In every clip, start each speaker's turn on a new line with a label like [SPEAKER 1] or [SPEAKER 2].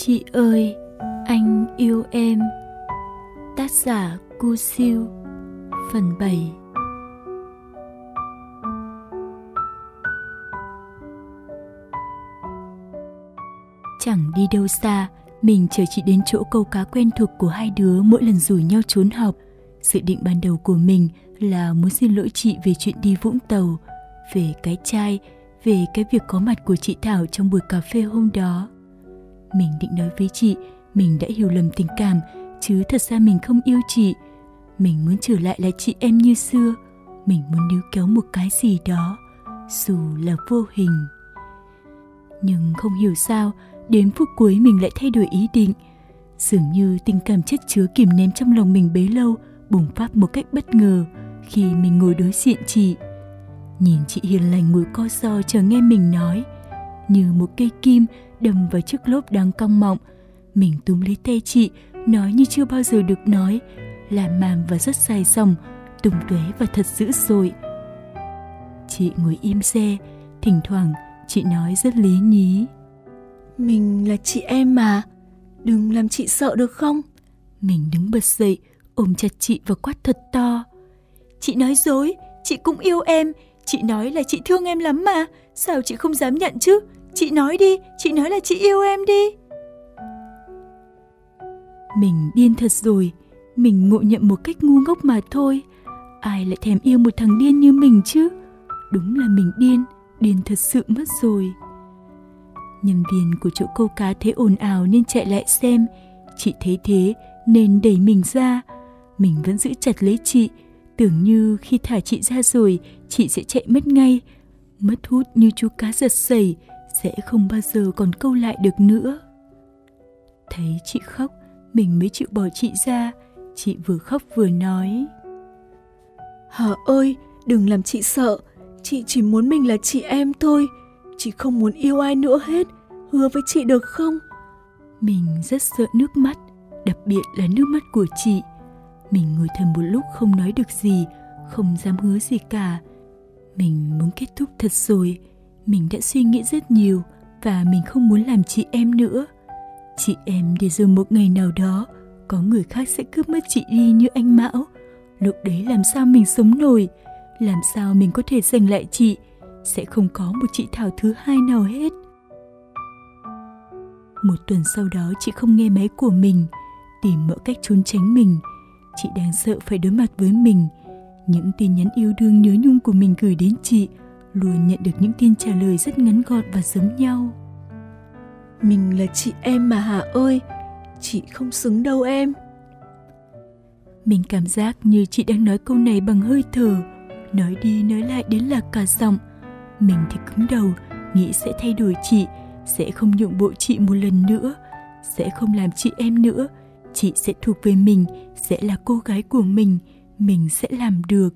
[SPEAKER 1] Chị ơi, anh yêu em. Tác giả Cu Siêu. Phần 7. Chẳng đi đâu xa, mình chờ chị đến chỗ câu cá quen thuộc của hai đứa mỗi lần rủ nhau trốn học. Dự định ban đầu của mình là muốn xin lỗi chị về chuyện đi Vũng Tàu, về cái chai, về cái việc có mặt của chị Thảo trong buổi cà phê hôm đó. Mình định nói với chị mình đã hiểu lầm tình cảm, chứ thật ra mình không yêu chị. Mình muốn trở lại là chị em như xưa. Mình muốn níu kéo một cái gì đó, dù là vô hình. Nhưng không hiểu sao, đến phút cuối mình lại thay đổi ý định. Dường như tình cảm chất chứa kìm nén trong lòng mình bấy lâu bùng phát một cách bất ngờ khi mình ngồi đối diện chị. Nhìn chị hiền lành ngồi co ro chờ nghe mình nói, như một cây kim đâm vào chiếc lốp đang cong mọng. Mình túm lấy tay chị, nói như chưa bao giờ được nói, làm màm và rất dài dòng, tung tóe và thật dữ dội. Chị ngồi im re, thỉnh thoảng chị nói rất lý nhí:
[SPEAKER 2] Mình là chị em mà, đừng làm chị sợ được không?
[SPEAKER 1] Mình đứng bật dậy, ôm chặt chị và quát thật to: Chị nói dối, chị cũng yêu em. Chị nói là chị thương em lắm mà, sao chị không dám nhận chứ? Chị nói đi, chị nói là chị yêu em đi. Mình điên thật rồi, mình ngộ nhận một cách ngu ngốc mà thôi. Ai lại thèm yêu một thằng điên như mình chứ? Đúng là mình điên thật sự mất rồi. Nhân viên của chỗ câu cá thấy ồn ào nên chạy lại xem. Chị thấy thế nên đẩy mình ra. Mình vẫn giữ chặt lấy chị, tưởng như khi thả chị ra rồi chị sẽ chạy mất ngay, mất hút như chú cá giật sẩy, sẽ không bao giờ còn câu lại được nữa. Thấy chị khóc, mình mới chịu bỏ chị ra. Chị vừa khóc vừa nói:
[SPEAKER 2] Hờ ơi, đừng làm chị sợ. Chị chỉ muốn mình là chị em thôi. Chị không muốn yêu ai nữa hết. Hứa với chị được không?
[SPEAKER 1] Mình rất sợ nước mắt, đặc biệt là nước mắt của chị. Mình ngồi thầm một lúc không nói được gì, không dám hứa gì cả. Mình muốn kết thúc thật rồi. Mình đã suy nghĩ rất nhiều và mình không muốn làm chị em nữa. Chị em để rồi một ngày nào đó có người khác sẽ cướp mất chị đi như anh Mão. Lúc đấy làm sao mình sống nổi? Làm sao mình có thể giành lại chị? Sẽ không có một chị Thảo thứ hai nào hết. Một tuần sau đó chị không nghe máy của mình, tìm mọi cách trốn tránh mình. Chị đang sợ phải đối mặt với mình. Những tin nhắn yêu đương nhớ nhung của mình gửi đến chị luôn nhận được những tin trả lời rất ngắn gọn và giống nhau.
[SPEAKER 2] Mình là chị em mà Hà ơi, chị không xứng đâu em.
[SPEAKER 1] Mình cảm giác như chị đang nói câu này bằng hơi thở, nói đi nói lại đến là cả giọng. Mình thì cứng đầu, nghĩ sẽ thay đổi chị, sẽ không nhượng bộ chị một lần nữa, sẽ không làm chị em nữa. Chị sẽ thuộc về mình, sẽ là cô gái của mình sẽ làm được.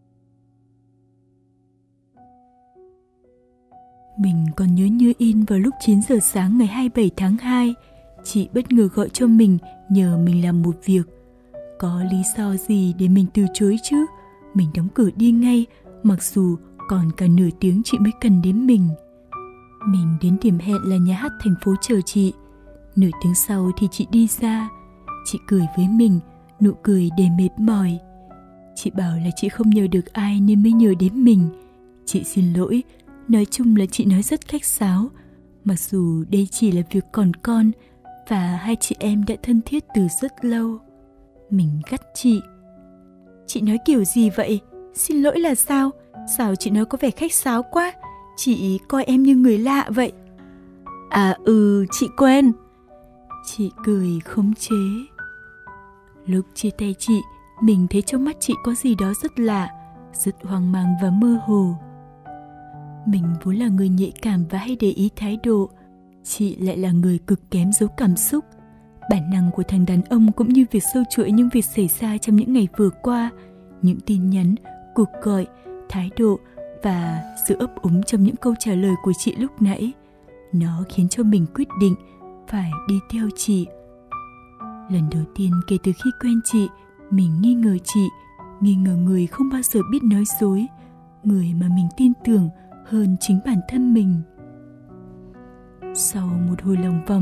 [SPEAKER 1] Mình còn nhớ như in vào lúc 9 giờ sáng ngày 27 tháng 2, chị bất ngờ gọi cho mình nhờ mình làm một việc. Có lý do gì để mình từ chối chứ? Mình đóng cửa đi ngay, mặc dù còn cả nửa tiếng chị mới cần đến mình. Mình đến điểm hẹn là nhà hát thành phố chờ chị. Nửa tiếng sau thì chị đi ra. Chị cười với mình, nụ cười đầy mệt mỏi. Chị bảo là chị không nhờ được ai nên mới nhờ đến mình. Chị xin lỗi, nói chung là chị nói rất khách sáo. Mặc dù đây chỉ là việc còn con và hai chị em đã thân thiết từ rất lâu. Mình gắt chị: Chị nói kiểu gì vậy? Xin lỗi là sao? Sao chị nói có vẻ khách sáo quá? Chị coi em như người lạ vậy.
[SPEAKER 2] À chị quen.
[SPEAKER 1] Chị cười khống chế. Lúc chia tay chị, mình thấy trong mắt chị có gì đó rất lạ, rất hoang mang và mơ hồ. Mình vốn là người nhạy cảm và hay để ý thái độ. Chị lại là người cực kém giấu cảm xúc. Bản năng của thằng đàn ông cũng như việc sâu chuỗi những việc xảy ra trong những ngày vừa qua, những tin nhắn, cuộc gọi, thái độ và sự ấp úng trong những câu trả lời của chị lúc nãy. Nó khiến cho mình quyết định phải đi theo chị. Lần đầu tiên kể từ khi quen chị, mình nghi ngờ chị, nghi ngờ người không bao giờ biết nói dối, người mà mình tin tưởng hơn chính bản thân mình. Sau một hồi lòng vòng,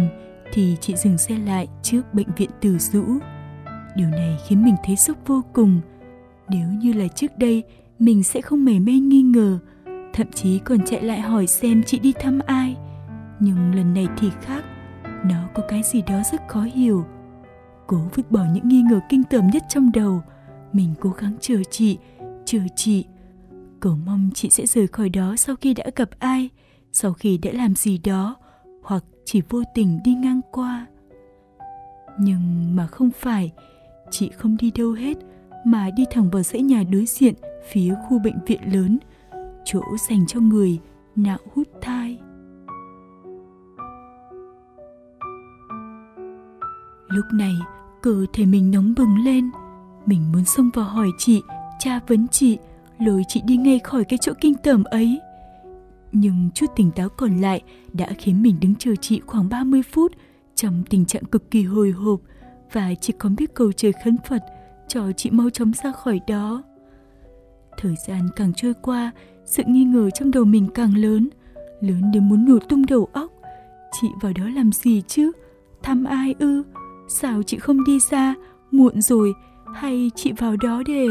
[SPEAKER 1] thì chị dừng xe lại trước bệnh viện Từ Dũ. Điều này khiến mình thấy sốc vô cùng. Nếu như là trước đây, mình sẽ không mảy may nghi ngờ, thậm chí còn chạy lại hỏi xem chị đi thăm ai. Nhưng lần này thì khác, nó có cái gì đó rất khó hiểu. Cố vứt bỏ những nghi ngờ kinh tởm nhất trong đầu, mình cố gắng chờ chị, cầu mong chị sẽ rời khỏi đó sau khi đã gặp ai, sau khi đã làm gì đó, hoặc chỉ vô tình đi ngang qua. Nhưng mà không phải, chị không đi đâu hết, mà đi thẳng vào dãy nhà đối diện phía khu bệnh viện lớn, chỗ dành cho người nạo hút thai. Lúc này, cơ thể mình nóng bừng lên. Mình muốn xông vào hỏi chị, tra vấn chị, lôi chị đi ngay khỏi cái chỗ kinh tởm ấy. Nhưng chút tỉnh táo còn lại đã khiến mình đứng chờ chị khoảng 30 phút trong tình trạng cực kỳ hồi hộp, và chỉ còn biết cầu trời khấn Phật cho chị mau chóng ra khỏi đó. Thời gian càng trôi qua, sự nghi ngờ trong đầu mình càng lớn đến muốn nổ tung đầu óc. Chị vào đó làm gì chứ? Thăm ai ư? Sao chị không đi ra? Muộn rồi. Hay chị vào đó để...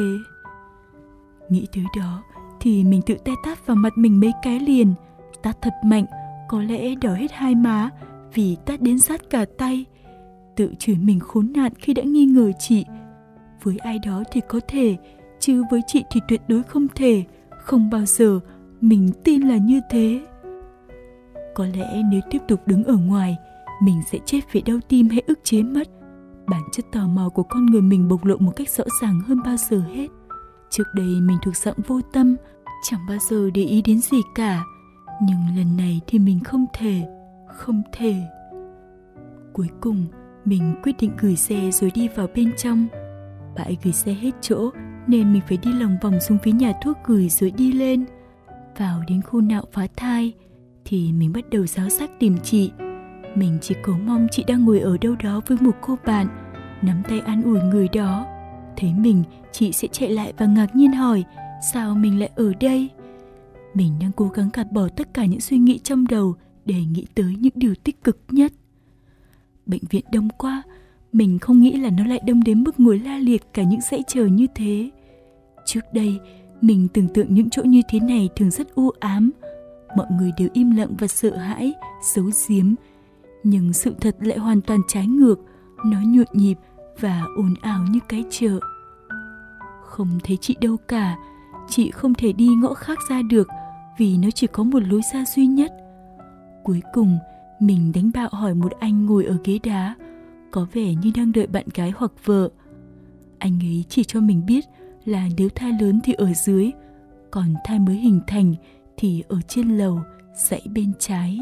[SPEAKER 1] Nghĩ tới đó thì mình tự tay tát vào mặt mình mấy cái liền. Tát thật mạnh, có lẽ đỏ hết hai má vì tát đến rát cả tay. Tự chửi mình khốn nạn khi đã nghi ngờ chị. Với ai đó thì có thể, chứ với chị thì tuyệt đối không thể. Không bao giờ mình tin là như thế. Có lẽ nếu tiếp tục đứng ở ngoài, mình sẽ chết vì đau tim hay ức chế mất. Bản chất tò mò của con người mình bộc lộ một cách rõ ràng hơn bao giờ hết. Trước đây mình thuộc dạng vô tâm, chẳng bao giờ để ý đến gì cả. Nhưng lần này thì mình không thể. Cuối cùng, mình quyết định gửi xe rồi đi vào bên trong. Bãi gửi xe hết chỗ nên mình phải đi lòng vòng xuống phía nhà thuốc gửi rồi đi lên. Vào đến khu nạo phá thai thì mình bắt đầu ráo xác tìm chị. Mình chỉ cầu mong chị đang ngồi ở đâu đó với một cô bạn, nắm tay an ủi người đó. Thấy mình, chị sẽ chạy lại và ngạc nhiên hỏi sao mình lại ở đây. Mình đang cố gắng gạt bỏ tất cả những suy nghĩ trong đầu để nghĩ tới những điều tích cực nhất. Bệnh viện đông quá, mình không nghĩ là nó lại đông đến mức ngồi la liệt cả những dãy chờ như thế. Trước đây, mình tưởng tượng những chỗ như thế này thường rất u ám. Mọi người đều im lặng và sợ hãi, giấu giếm. Nhưng sự thật lại hoàn toàn trái ngược. Nó nhộn nhịp và ồn ào như cái chợ. Không thấy chị đâu cả. Chị không thể đi ngõ khác ra được vì nó chỉ có một lối ra duy nhất. Cuối cùng, mình đánh bạo hỏi một anh ngồi ở ghế đá, có vẻ như đang đợi bạn gái hoặc vợ. Anh ấy chỉ cho mình biết là nếu thai lớn thì ở dưới, còn thai mới hình thành thì ở trên lầu, dãy bên trái.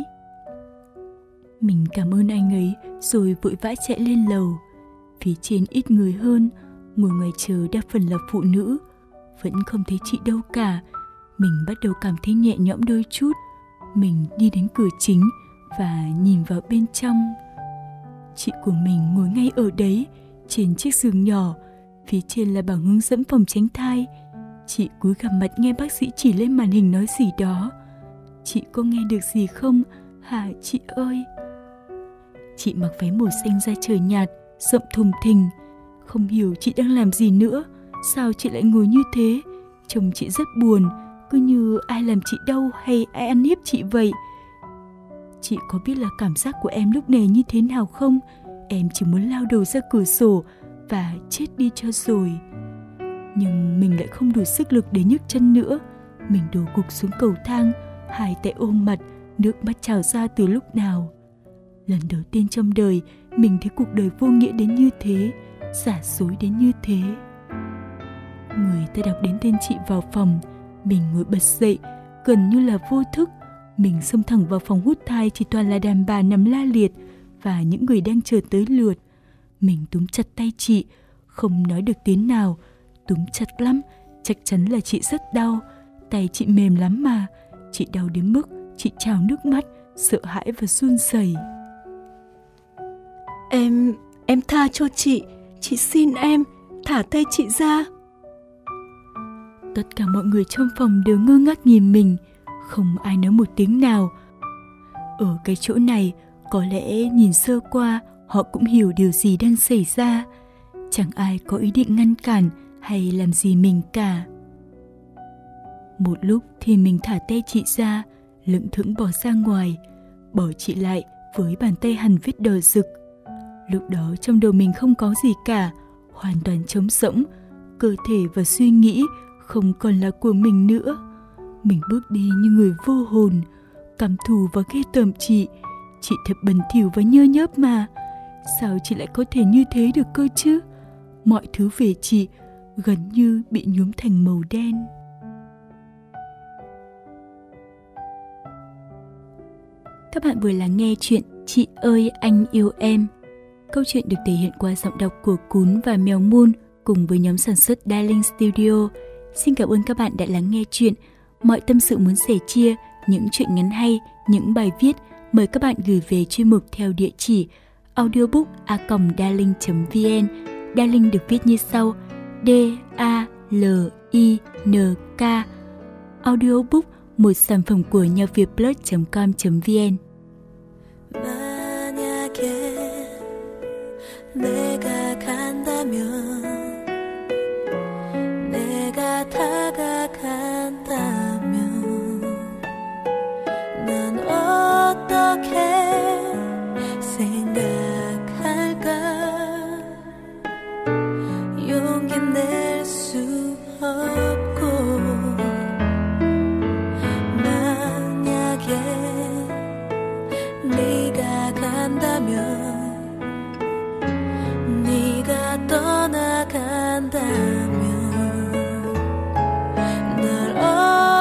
[SPEAKER 1] Mình cảm ơn anh ấy rồi vội vã chạy lên lầu. Phía trên ít người hơn, ngồi ngoài chờ đa phần là phụ nữ. Vẫn không thấy chị đâu cả. Mình bắt đầu cảm thấy nhẹ nhõm đôi chút. Mình đi đến cửa chính và nhìn vào bên trong. Chị của mình ngồi ngay ở đấy, trên chiếc giường nhỏ. Phía trên là bảng hướng dẫn phòng tránh thai. Chị cúi gằm mặt nghe bác sĩ chỉ lên màn hình nói gì đó. Chị có nghe được gì không hả chị ơi? Chị mặc váy màu xanh da trời nhạt, rộng thùng thình. Không hiểu chị đang làm gì nữa. Sao chị lại ngồi như thế? Trông chị rất buồn, cứ như ai làm chị đau hay ai ăn hiếp chị vậy. Chị có biết là cảm giác của em lúc này như thế nào không? Em chỉ muốn lao đầu ra cửa sổ và chết đi cho rồi. Nhưng mình lại không đủ sức lực để nhấc chân nữa. Mình đổ gục xuống cầu thang, hai tay ôm mặt, nước mắt trào ra từ lúc nào. Lần đầu tiên trong đời, mình thấy cuộc đời vô nghĩa đến như thế, giả dối đến như thế. Người ta đọc đến tên chị vào phòng. Mình ngồi bật dậy, gần như là vô thức. Mình xông thẳng vào phòng hút thai, chỉ toàn là đàn bà nằm la liệt và những người đang chờ tới lượt. Mình túm chặt tay chị, không nói được tiếng nào. Túm chặt lắm, chắc chắn là chị rất đau. Tay chị mềm lắm mà. Chị đau đến mức chị trào nước mắt, sợ hãi và run rẩy.
[SPEAKER 2] Em tha cho chị xin em, thả tay chị ra.
[SPEAKER 1] Tất cả mọi người trong phòng đều ngơ ngác nhìn mình, không ai nói một tiếng nào. Ở cái chỗ này, Có lẽ nhìn sơ qua họ cũng hiểu điều gì đang xảy ra. Chẳng ai có ý định ngăn cản hay làm gì mình cả. Một lúc thì mình thả tay chị ra, lững thững bỏ ra ngoài, bỏ chị lại với bàn tay hằn vết đỏ rực. Lúc đó trong đầu mình không có gì cả, hoàn toàn trống rỗng, cơ thể và suy nghĩ không còn là của mình nữa. Mình bước đi như người vô hồn, căm thù và ghê tởm chị. Chị thật bẩn thỉu và nhơ nhớp mà. Sao chị lại có thể như thế được cơ chứ? Mọi thứ về chị gần như bị nhuốm thành màu đen. Các bạn vừa lắng nghe chuyện Chị ơi anh yêu em. Câu chuyện được thể hiện qua giọng đọc của Cún và Mèo Moon cùng với nhóm sản xuất Darling Studio. Xin cảm ơn các bạn đã lắng nghe chuyện. Mọi tâm sự muốn sẻ chia, những chuyện ngắn hay, những bài viết, mời các bạn gửi về chuyên mục theo địa chỉ audiobook@darling.vn. Darling được viết như sau: D-A-L-I-N-K. Audiobook, một sản phẩm của nhavietplus.com.vn.
[SPEAKER 3] 만약에 내가 간다면 내가 다가간다면 넌 어떻게 생각할까? 용기 낼 수 없고 만약에 네가 간다면 네가 떠나간다면 널